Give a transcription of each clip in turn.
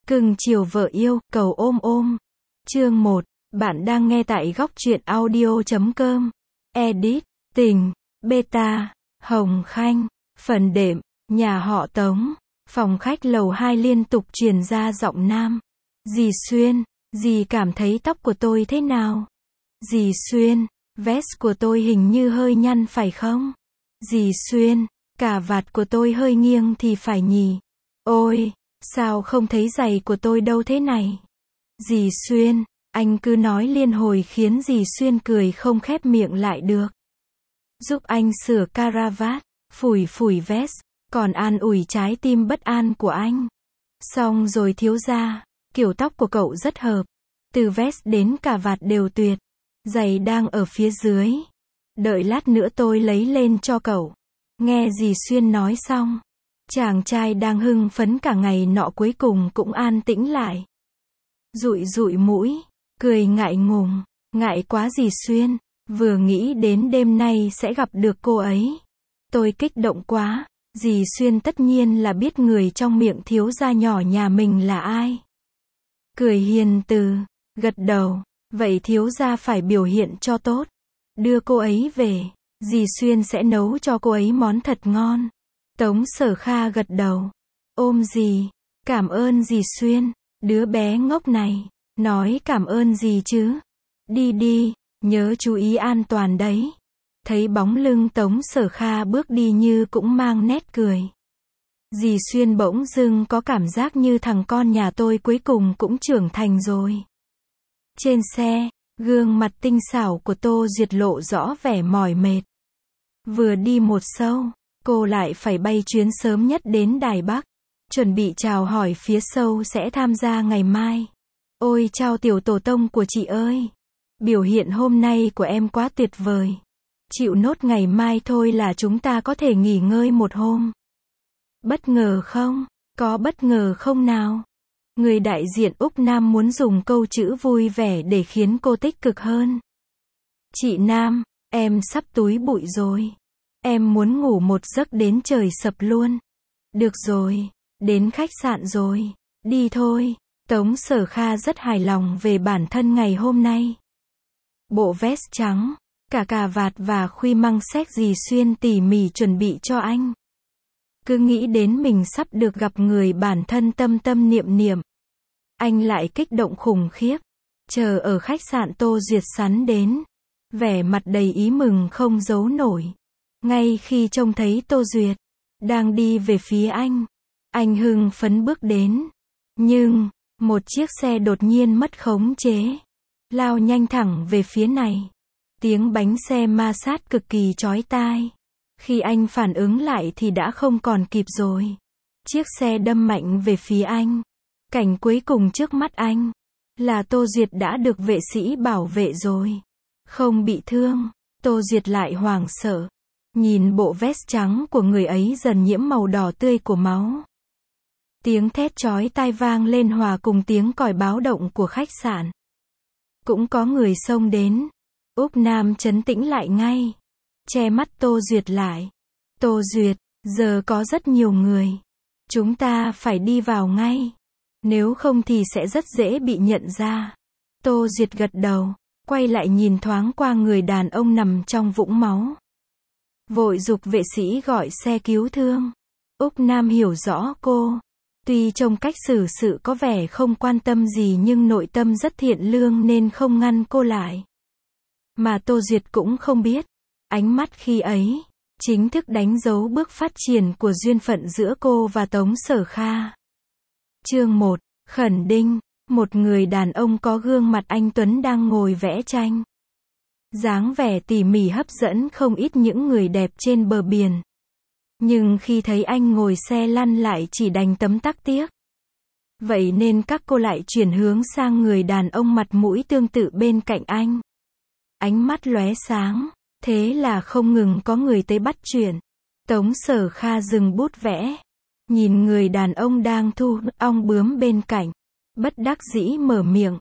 Cưng chiều vợ yêu, cầu ôm ôm. Chương 1. Bạn đang nghe tại góc truyện audio.com. Edit, tình, beta, Hồng Khanh, phần đệm, nhà họ Tống. Phòng khách lầu 2 liên tục truyền ra giọng nam. Dì Xuyên, dì cảm thấy tóc của tôi thế nào? Dì Xuyên, vest của tôi hình như hơi nhăn phải không? Dì Xuyên, cà vạt của tôi hơi nghiêng thì phải nhỉ? Ôi, sao không thấy giày của tôi đâu thế này? Dì Xuyên, anh cứ nói liên hồi khiến dì Xuyên cười không khép miệng lại được. Giúp anh sửa caravat, phủi phủi vest, còn an ủi trái tim bất an của anh. Xong rồi thiếu gia, kiểu tóc của cậu rất hợp. Từ vest đến cà vạt đều tuyệt. Giày đang ở phía dưới. Đợi lát nữa tôi lấy lên cho cậu. Nghe dì Xuyên nói xong, chàng trai đang hưng phấn cả ngày nọ cuối cùng cũng an tĩnh lại. Dụi dụi mũi, cười ngại ngùng, ngại quá dì Xuyên, vừa nghĩ đến đêm nay sẽ gặp được cô ấy. Tôi kích động quá, dì Xuyên tất nhiên là biết người trong miệng thiếu gia nhỏ nhà mình là ai. Cười hiền từ, gật đầu, vậy thiếu gia phải biểu hiện cho tốt. Đưa cô ấy về, dì Xuyên sẽ nấu cho cô ấy món thật ngon. Tống Sở Kha gật đầu. Ôm dì, cảm ơn dì Xuyên, đứa bé ngốc này, nói cảm ơn gì chứ. Đi đi, nhớ chú ý an toàn đấy. Thấy bóng lưng Tống Sở Kha bước đi như cũng mang nét cười. Dì Xuyên bỗng dưng có cảm giác như thằng con nhà tôi cuối cùng cũng trưởng thành rồi. Trên xe, gương mặt tinh xảo của Tô Duyệt lộ rõ vẻ mỏi mệt. Vừa đi một show, cô lại phải bay chuyến sớm nhất đến Đài Bắc. Chuẩn bị chào hỏi phía show sẽ tham gia ngày mai. Ôi chao tiểu tổ tông của chị ơi! Biểu hiện hôm nay của em quá tuyệt vời. Chịu nốt ngày mai thôi là chúng ta có thể nghỉ ngơi một hôm. Bất ngờ không? Có bất ngờ không nào? Người đại diện Úc Nam muốn dùng câu chữ vui vẻ để khiến cô tích cực hơn. Chị Nam, em sắp túi bụi rồi. Em muốn ngủ một giấc đến trời sập luôn. Được rồi, đến khách sạn rồi. Đi thôi. Tống Sở Kha rất hài lòng về bản thân ngày hôm nay. Bộ vest trắng, cả cà vạt và khuy măng séc dì Xuyên tỉ mỉ chuẩn bị cho anh. Cứ nghĩ đến mình sắp được gặp người bản thân tâm tâm niệm niệm. Anh lại kích động khủng khiếp. Chờ ở khách sạn Tô Duyệt sắn đến. Vẻ mặt đầy ý mừng không giấu nổi. Ngay khi trông thấy Tô Duyệt đang đi về phía anh hưng phấn bước đến. Nhưng, một chiếc xe đột nhiên mất khống chế. Lao nhanh thẳng về phía này. Tiếng bánh xe ma sát cực kỳ chói tai. Khi anh phản ứng lại thì đã không còn kịp rồi. Chiếc xe đâm mạnh về phía anh. Cảnh cuối cùng trước mắt anh là Tô Duyệt đã được vệ sĩ bảo vệ rồi. Không bị thương. Tô Duyệt lại hoảng sợ. Nhìn bộ vest trắng của người ấy dần nhiễm màu đỏ tươi của máu. Tiếng thét chói tai vang lên hòa cùng tiếng còi báo động của khách sạn. Cũng có người xông đến. Úc Nam trấn tĩnh lại ngay. Che mắt Tô Duyệt lại. Tô Duyệt, giờ có rất nhiều người. Chúng ta phải đi vào ngay. Nếu không thì sẽ rất dễ bị nhận ra. Tô Duyệt gật đầu, quay lại nhìn thoáng qua người đàn ông nằm trong vũng máu. Vội giục vệ sĩ gọi xe cứu thương. Úc Nam hiểu rõ cô. Tuy trong cách xử sự có vẻ không quan tâm gì nhưng nội tâm rất thiện lương nên không ngăn cô lại. Mà Tô Duyệt cũng không biết. Ánh mắt khi ấy chính thức đánh dấu bước phát triển của duyên phận giữa cô và Tống Sở Kha. Chương 1. Khẩn đinh. Một người đàn ông có gương mặt anh tuấn đang ngồi vẽ tranh. Dáng vẻ tỉ mỉ hấp dẫn không ít những người đẹp trên bờ biển. Nhưng khi thấy anh ngồi xe lăn lại chỉ đành tấm tắc tiếc. Vậy nên các cô lại chuyển hướng sang người đàn ông mặt mũi tương tự bên cạnh anh. Ánh mắt lóe sáng. Thế là không ngừng có người tới bắt chuyện. Tống Sở Kha dừng bút vẽ. Nhìn người đàn ông đang thu ong bướm bên cạnh. Bất đắc dĩ mở miệng.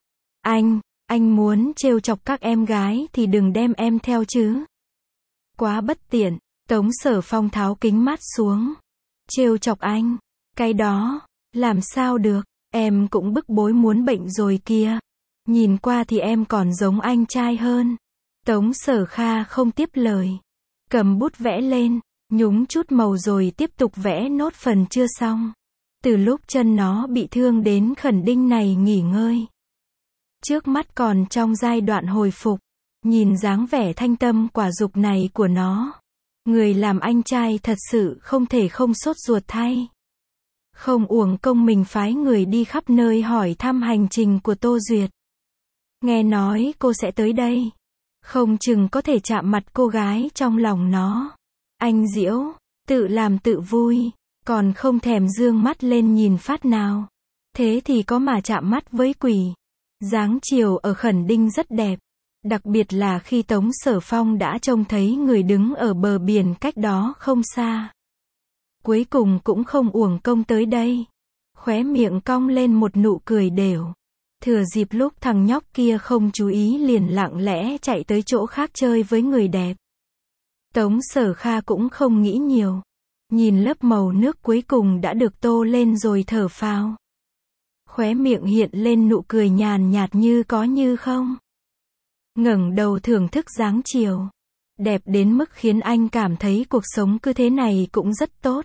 Anh muốn trêu chọc các em gái thì đừng đem em theo chứ. Quá bất tiện. Tống Sở Phong tháo kính mát xuống. Trêu chọc anh. Cái đó, làm sao được. Em cũng bức bối muốn bệnh rồi kìa. Nhìn qua thì em còn giống anh trai hơn. Tống Sở Kha không tiếp lời. Cầm bút vẽ lên, nhúng chút màu rồi tiếp tục vẽ nốt phần chưa xong. Từ lúc chân nó bị thương đến khẩn đinh này nghỉ ngơi. Trước mắt còn trong giai đoạn hồi phục. Nhìn dáng vẻ thanh tâm quả dục này của nó. Người làm anh trai thật sự không thể không sốt ruột thay. Không uổng công mình phái người đi khắp nơi hỏi thăm hành trình của Tô Duyệt. Nghe nói cô sẽ tới đây. Không chừng có thể chạm mặt cô gái trong lòng nó. Anh Diễu, tự làm tự vui, còn không thèm dương mắt lên nhìn phát nào. Thế thì có mà chạm mắt với quỷ. Dáng chiều ở khẩn đinh rất đẹp. Đặc biệt là khi Tống Sở Phong đã trông thấy người đứng ở bờ biển cách đó không xa. Cuối cùng cũng không uổng công tới đây. Khóe miệng cong lên một nụ cười đều. Thừa dịp lúc thằng nhóc kia không chú ý liền lặng lẽ chạy tới chỗ khác chơi với người đẹp. Tống Sở Kha cũng không nghĩ nhiều. Nhìn lớp màu nước cuối cùng đã được tô lên rồi thở phào. Khóe miệng hiện lên nụ cười nhàn nhạt như có như không. Ngẩng đầu thưởng thức dáng chiều. Đẹp đến mức khiến anh cảm thấy cuộc sống cứ thế này cũng rất tốt.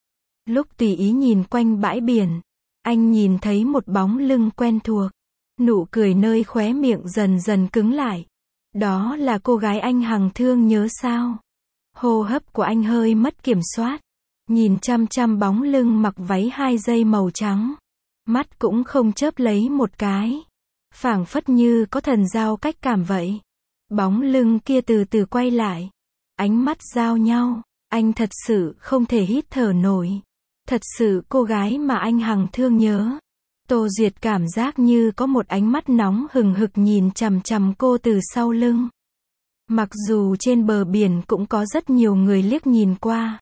Lúc tùy ý nhìn quanh bãi biển, anh nhìn thấy một bóng lưng quen thuộc. Nụ cười nơi khóe miệng dần dần cứng lại. Đó là cô gái anh hằng thương nhớ sao? Hô hấp của anh hơi mất kiểm soát. Nhìn chăm chăm bóng lưng mặc váy 2 dây màu trắng. Mắt cũng không chớp lấy một cái. Phảng phất như có thần giao cách cảm vậy. Bóng lưng kia từ từ quay lại. Ánh mắt giao nhau. Anh thật sự không thể hít thở nổi. Thật sự cô gái mà anh hằng thương nhớ. Tô Duyệt cảm giác như có một ánh mắt nóng hừng hực nhìn chằm chằm cô từ sau lưng. Mặc dù trên bờ biển cũng có rất nhiều người liếc nhìn qua.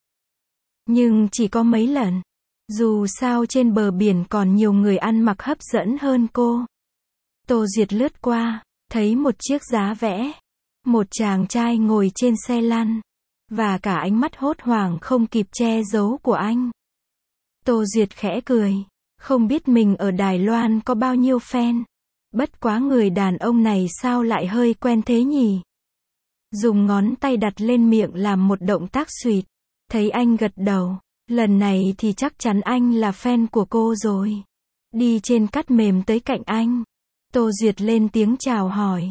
Nhưng chỉ có mấy lần. Dù sao trên bờ biển còn nhiều người ăn mặc hấp dẫn hơn cô. Tô Duyệt lướt qua, thấy một chiếc giá vẽ. Một chàng trai ngồi trên xe lăn. Và cả ánh mắt hốt hoảng không kịp che giấu của anh. Tô Duyệt khẽ cười. Không biết mình ở Đài Loan có bao nhiêu fan. Bất quá người đàn ông này sao lại hơi quen thế nhỉ? Dùng ngón tay đặt lên miệng làm một động tác xuỵt. Thấy anh gật đầu. Lần này thì chắc chắn anh là fan của cô rồi. Đi trên cát mềm tới cạnh anh. Tô Duyệt lên tiếng chào hỏi.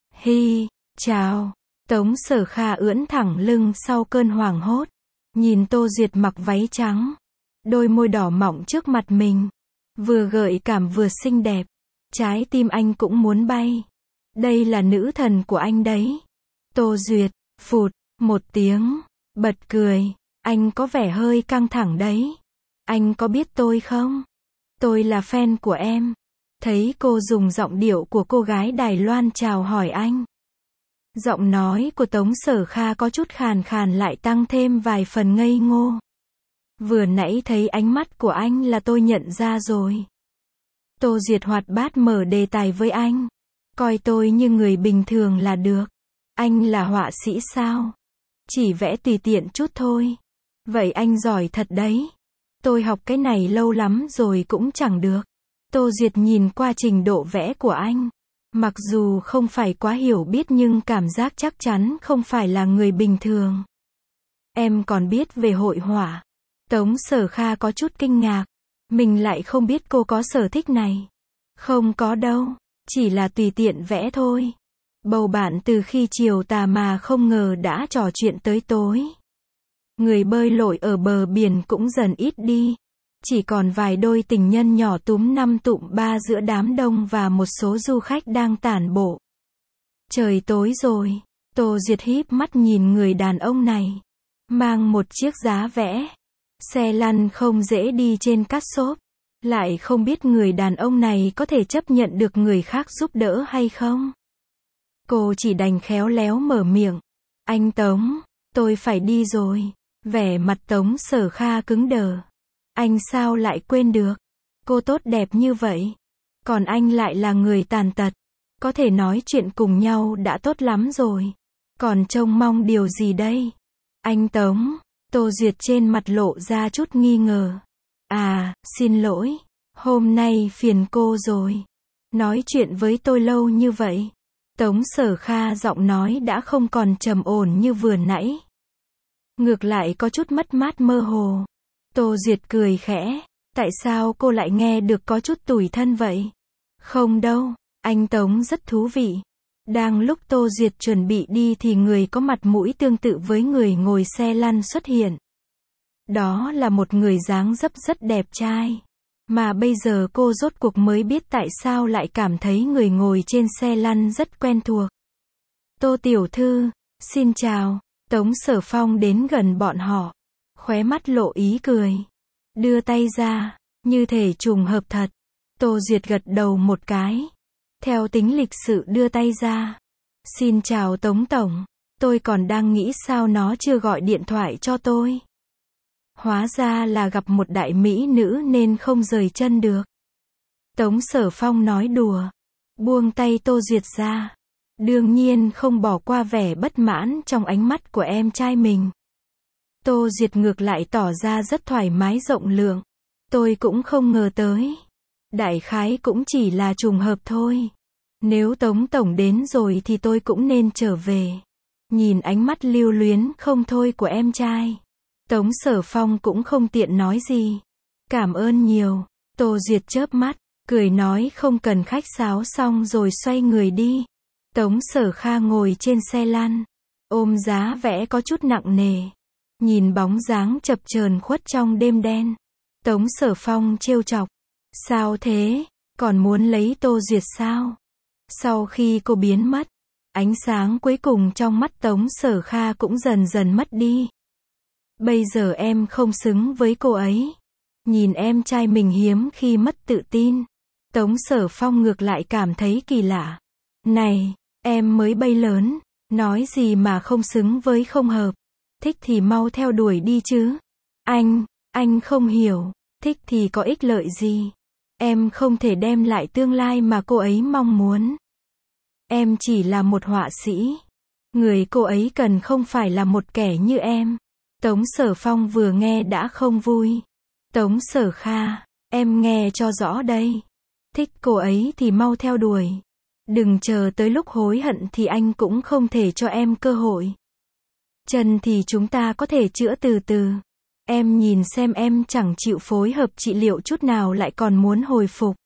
Hi, chào. Tống Sở Kha ưỡn thẳng lưng sau cơn hoảng hốt. Nhìn Tô Duyệt mặc váy trắng. Đôi môi đỏ mọng trước mặt mình. Vừa gợi cảm vừa xinh đẹp. Trái tim anh cũng muốn bay. Đây là nữ thần của anh đấy. Tô Duyệt, phụt, một tiếng, bật cười. Anh có vẻ hơi căng thẳng đấy. Anh có biết tôi không? Tôi là fan của em. Thấy cô dùng giọng điệu của cô gái Đài Loan chào hỏi anh. Giọng nói của Tống Sở Kha có chút khàn khàn lại tăng thêm vài phần ngây ngô. Vừa nãy thấy ánh mắt của anh là tôi nhận ra rồi. Tô Duyệt hoạt bát mở đề tài với anh. Coi tôi như người bình thường là được. Anh là họa sĩ sao? Chỉ vẽ tùy tiện chút thôi. Vậy anh giỏi thật đấy. Tôi học cái này lâu lắm rồi cũng chẳng được. Tô Duyệt nhìn qua trình độ vẽ của anh. Mặc dù không phải quá hiểu biết nhưng cảm giác chắc chắn không phải là người bình thường. Em còn biết về hội họa. Tống Sở Kha có chút kinh ngạc. Mình lại không biết cô có sở thích này. Không có đâu. Chỉ là tùy tiện vẽ thôi. Bầu bạn từ khi chiều tà mà không ngờ đã trò chuyện tới tối. Người bơi lội ở bờ biển cũng dần ít đi. Chỉ còn vài đôi tình nhân nhỏ túm năm tụm ba giữa đám đông và một số du khách đang tản bộ. Trời tối rồi. Tô Duyệt híp mắt nhìn người đàn ông này. Mang một chiếc giá vẽ. Xe lăn không dễ đi trên cát xốp. Lại không biết người đàn ông này có thể chấp nhận được người khác giúp đỡ hay không. Cô chỉ đành khéo léo mở miệng. Anh Tống, tôi phải đi rồi. Vẻ mặt Tống Sở Kha cứng đờ. Anh sao lại quên được? Cô tốt đẹp như vậy. Còn anh lại là người tàn tật. Có thể nói chuyện cùng nhau đã tốt lắm rồi. Còn trông mong điều gì đây? Anh Tống, Tô Duyệt trên mặt lộ ra chút nghi ngờ. À, xin lỗi. Hôm nay phiền cô rồi. Nói chuyện với tôi lâu như vậy. Tống Sở Kha giọng nói đã không còn trầm ổn như vừa nãy. Ngược lại có chút mất mát mơ hồ. Tô Duyệt cười khẽ. Tại sao cô lại nghe được có chút tủi thân vậy? Không đâu, anh Tống rất thú vị. Đang lúc Tô Duyệt chuẩn bị đi thì người có mặt mũi tương tự với người ngồi xe lăn xuất hiện. Đó là một người dáng dấp rất đẹp trai. Mà bây giờ cô rốt cuộc mới biết tại sao lại cảm thấy người ngồi trên xe lăn rất quen thuộc. Tô tiểu thư, xin chào. Tống Sở Phong đến gần bọn họ. Khóe mắt lộ ý cười. Đưa tay ra, như thể trùng hợp thật. Tô Duyệt gật đầu một cái. Theo tính lịch sự đưa tay ra. Xin chào Tống Tổng. Tôi còn đang nghĩ sao nó chưa gọi điện thoại cho tôi. Hóa ra là gặp một đại mỹ nữ nên không rời chân được. Tống Sở Phong nói đùa. Buông tay Tô Duyệt ra. Đương nhiên không bỏ qua vẻ bất mãn trong ánh mắt của em trai mình. Tô Duyệt ngược lại tỏ ra rất thoải mái rộng lượng. Tôi cũng không ngờ tới. Đại khái cũng chỉ là trùng hợp thôi. Nếu Tống Tổng đến rồi thì tôi cũng nên trở về. Nhìn ánh mắt lưu luyến không thôi của em trai. Tống Sở Phong cũng không tiện nói gì. Cảm ơn nhiều. Tô Duyệt chớp mắt, cười nói không cần khách sáo xong rồi xoay người đi. Tống Sở Kha ngồi trên xe lăn. Ôm giá vẽ có chút nặng nề. Nhìn bóng dáng chập chờn khuất trong đêm đen. Tống Sở Phong trêu chọc. Sao thế? Còn muốn lấy Tô Duyệt sao? Sau khi cô biến mất, ánh sáng cuối cùng trong mắt Tống Sở Kha cũng dần dần mất đi. Bây giờ em không xứng với cô ấy. Nhìn em trai mình hiếm khi mất tự tin. Tống Sở Phong ngược lại cảm thấy kỳ lạ. Này, em mới bay lớn, nói gì mà không xứng với không hợp. Thích thì mau theo đuổi đi chứ. Anh không hiểu, thích thì có ích lợi gì. Em không thể đem lại tương lai mà cô ấy mong muốn. Em chỉ là một họa sĩ. Người cô ấy cần không phải là một kẻ như em. Tống Sở Phong vừa nghe đã không vui. Tống Sở Kha, em nghe cho rõ đây. Thích cô ấy thì mau theo đuổi. Đừng chờ tới lúc hối hận thì anh cũng không thể cho em cơ hội. Chân thì chúng ta có thể chữa từ từ. Em nhìn xem em chẳng chịu phối hợp trị liệu chút nào lại còn muốn hồi phục.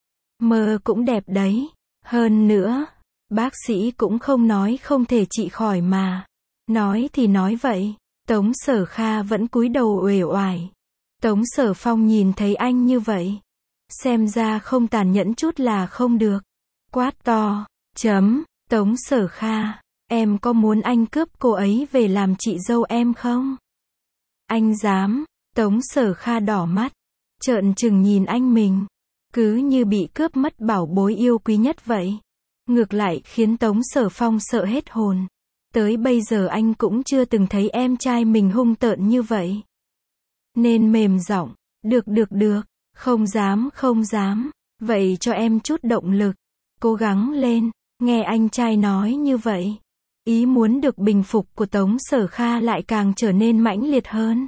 Mơ cũng đẹp đấy. Hơn nữa, bác sĩ cũng không nói không thể trị khỏi mà. Nói thì nói vậy. Tống Sở Kha vẫn cúi đầu uể oải. Tống Sở Phong nhìn thấy anh như vậy. Xem ra không tàn nhẫn chút là không được. Quát to. Tống Sở Kha, em có muốn anh cướp cô ấy về làm chị dâu em không? Anh dám. Tống Sở Kha đỏ mắt. Trợn trừng nhìn anh mình. Cứ như bị cướp mất bảo bối yêu quý nhất vậy. Ngược lại khiến Tống Sở Phong sợ hết hồn. Tới bây giờ anh cũng chưa từng thấy em trai mình hung tợn như vậy. Nên mềm giọng. Được. Không dám. Vậy cho em chút động lực. Cố gắng lên. Nghe anh trai nói như vậy. Ý muốn được bình phục của Tống Sở Kha lại càng trở nên mãnh liệt hơn.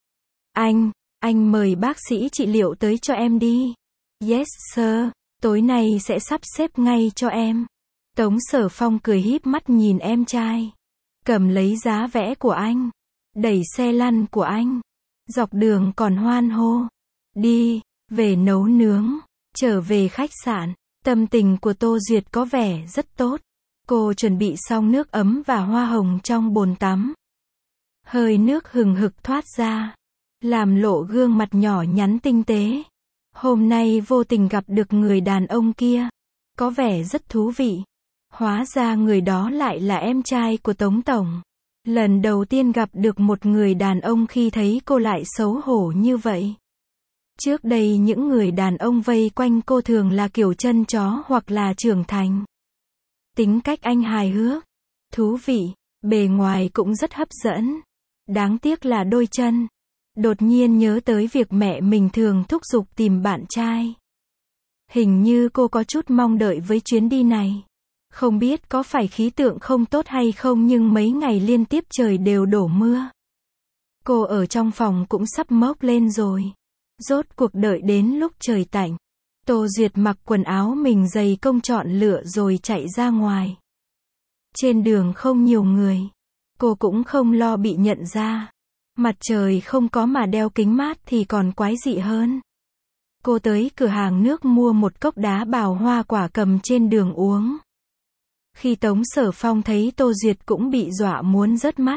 Anh mời bác sĩ trị liệu tới cho em đi. Yes sir, tối nay sẽ sắp xếp ngay cho em. Tống Sở Phong cười híp mắt nhìn em trai. Cầm lấy giá vẽ của anh. Đẩy xe lăn của anh. Dọc đường còn hoan hô. Đi, về nấu nướng. Trở về khách sạn. Tâm tình của Tô Duyệt có vẻ rất tốt. Cô chuẩn bị xong nước ấm và hoa hồng trong bồn tắm. Hơi nước hừng hực thoát ra. Làm lộ gương mặt nhỏ nhắn tinh tế. Hôm nay vô tình gặp được người đàn ông kia. Có vẻ rất thú vị. Hóa ra người đó lại là em trai của Tống Tổng. Lần đầu tiên gặp được một người đàn ông khi thấy cô lại xấu hổ như vậy. Trước đây những người đàn ông vây quanh cô thường là kiểu chân chó hoặc là trưởng thành. Tính cách anh hài hước, thú vị, bề ngoài cũng rất hấp dẫn. Đáng tiếc là đôi chân. Đột nhiên nhớ tới việc mẹ mình thường thúc giục tìm bạn trai. Hình như cô có chút mong đợi với chuyến đi này. Không biết có phải khí tượng không tốt hay không nhưng mấy ngày liên tiếp trời đều đổ mưa. Cô ở trong phòng cũng sắp mốc lên rồi. Rốt cuộc đợi đến lúc trời tạnh, Tô Duyệt mặc quần áo mình giày công chọn lựa rồi chạy ra ngoài. Trên đường không nhiều người. Cô cũng không lo bị nhận ra. Mặt trời không có mà đeo kính mát thì còn quái dị hơn. Cô tới cửa hàng nước mua một cốc đá bào hoa quả cầm trên đường uống. Khi Tống Sở Phong thấy Tô Duyệt cũng bị dọa muốn rớt mắt.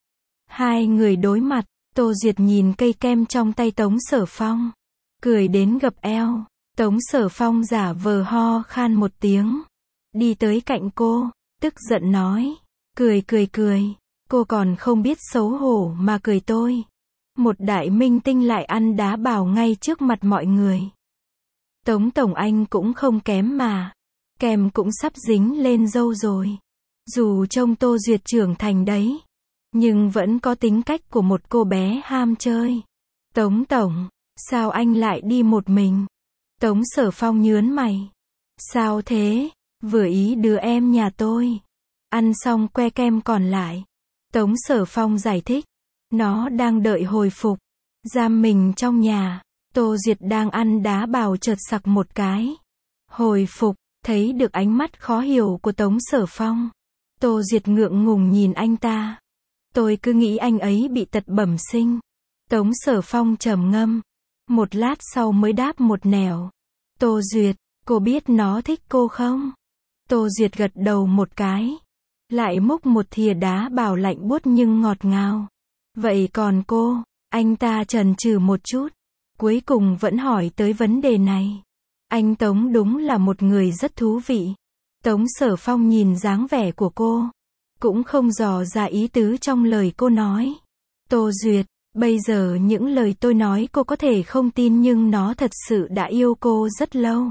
Hai người đối mặt, Tô Duyệt nhìn cây kem trong tay Tống Sở Phong. Cười đến gập eo. Tống Sở Phong giả vờ ho khan một tiếng. Đi tới cạnh cô, tức giận nói. Cười. Cô còn không biết xấu hổ mà cười tôi. Một đại minh tinh lại ăn đá bào ngay trước mặt mọi người. Tống Tổng Anh cũng không kém mà. Kem cũng sắp dính lên râu rồi. Dù trông Tô Duyệt trưởng thành đấy, nhưng vẫn có tính cách của một cô bé ham chơi. Tống Tổng, sao anh lại đi một mình? Tống Sở Phong nhớn mày. Sao thế? Vừa ý đứa em nhà tôi. Ăn xong que kem còn lại. Tống Sở Phong giải thích. Nó đang đợi hồi phục. Giam mình trong nhà. Tô Duyệt đang ăn đá bào chợt sặc một cái. Hồi phục, thấy được ánh mắt khó hiểu của Tống Sở Phong. Tô Duyệt ngượng ngùng nhìn anh ta. Tôi cứ nghĩ anh ấy bị tật bẩm sinh. Tống Sở Phong trầm ngâm. Một lát sau mới đáp một nẻo. Tô Duyệt, cô biết nó thích cô không? Tô Duyệt gật đầu một cái. Lại múc một thìa đá bào lạnh buốt nhưng ngọt ngào. Vậy còn cô? Anh ta chần chừ một chút. Cuối cùng vẫn hỏi tới vấn đề này. Anh Tống đúng là một người rất thú vị. Tống Sở Phong nhìn dáng vẻ của cô. Cũng không dò ra ý tứ trong lời cô nói. Tô Duyệt, bây giờ những lời tôi nói cô có thể không tin nhưng nó thật sự đã yêu cô rất lâu.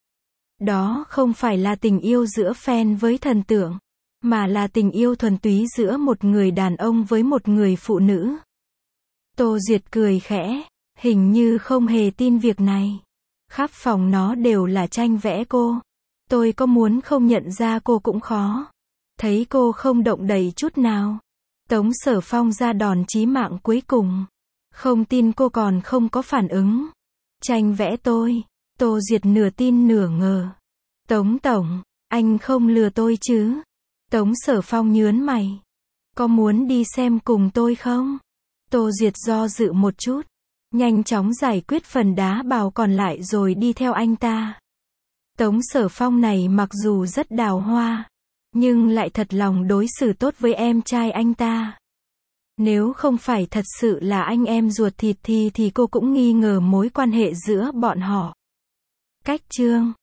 Đó không phải là tình yêu giữa fan với thần tượng, mà là tình yêu thuần túy giữa một người đàn ông với một người phụ nữ. Tô Duyệt cười khẽ, hình như không hề tin việc này. Khắp phòng nó đều là tranh vẽ cô. Tôi có muốn không nhận ra cô cũng khó. Thấy cô không động đậy chút nào. Tống Sở Phong ra đòn chí mạng cuối cùng. Không tin cô còn không có phản ứng. Tranh vẽ tôi. Tô Duyệt nửa tin nửa ngờ. Tống Tổng, anh không lừa tôi chứ? Tống Sở Phong nhớn mày. Có muốn đi xem cùng tôi không? Tô Duyệt do dự một chút. Nhanh chóng giải quyết phần đá bào còn lại rồi đi theo anh ta. Tống Sở Phong này mặc dù rất đào hoa, nhưng lại thật lòng đối xử tốt với em trai anh ta. Nếu không phải thật sự là anh em ruột thịt thì cô cũng nghi ngờ mối quan hệ giữa bọn họ. Cách chương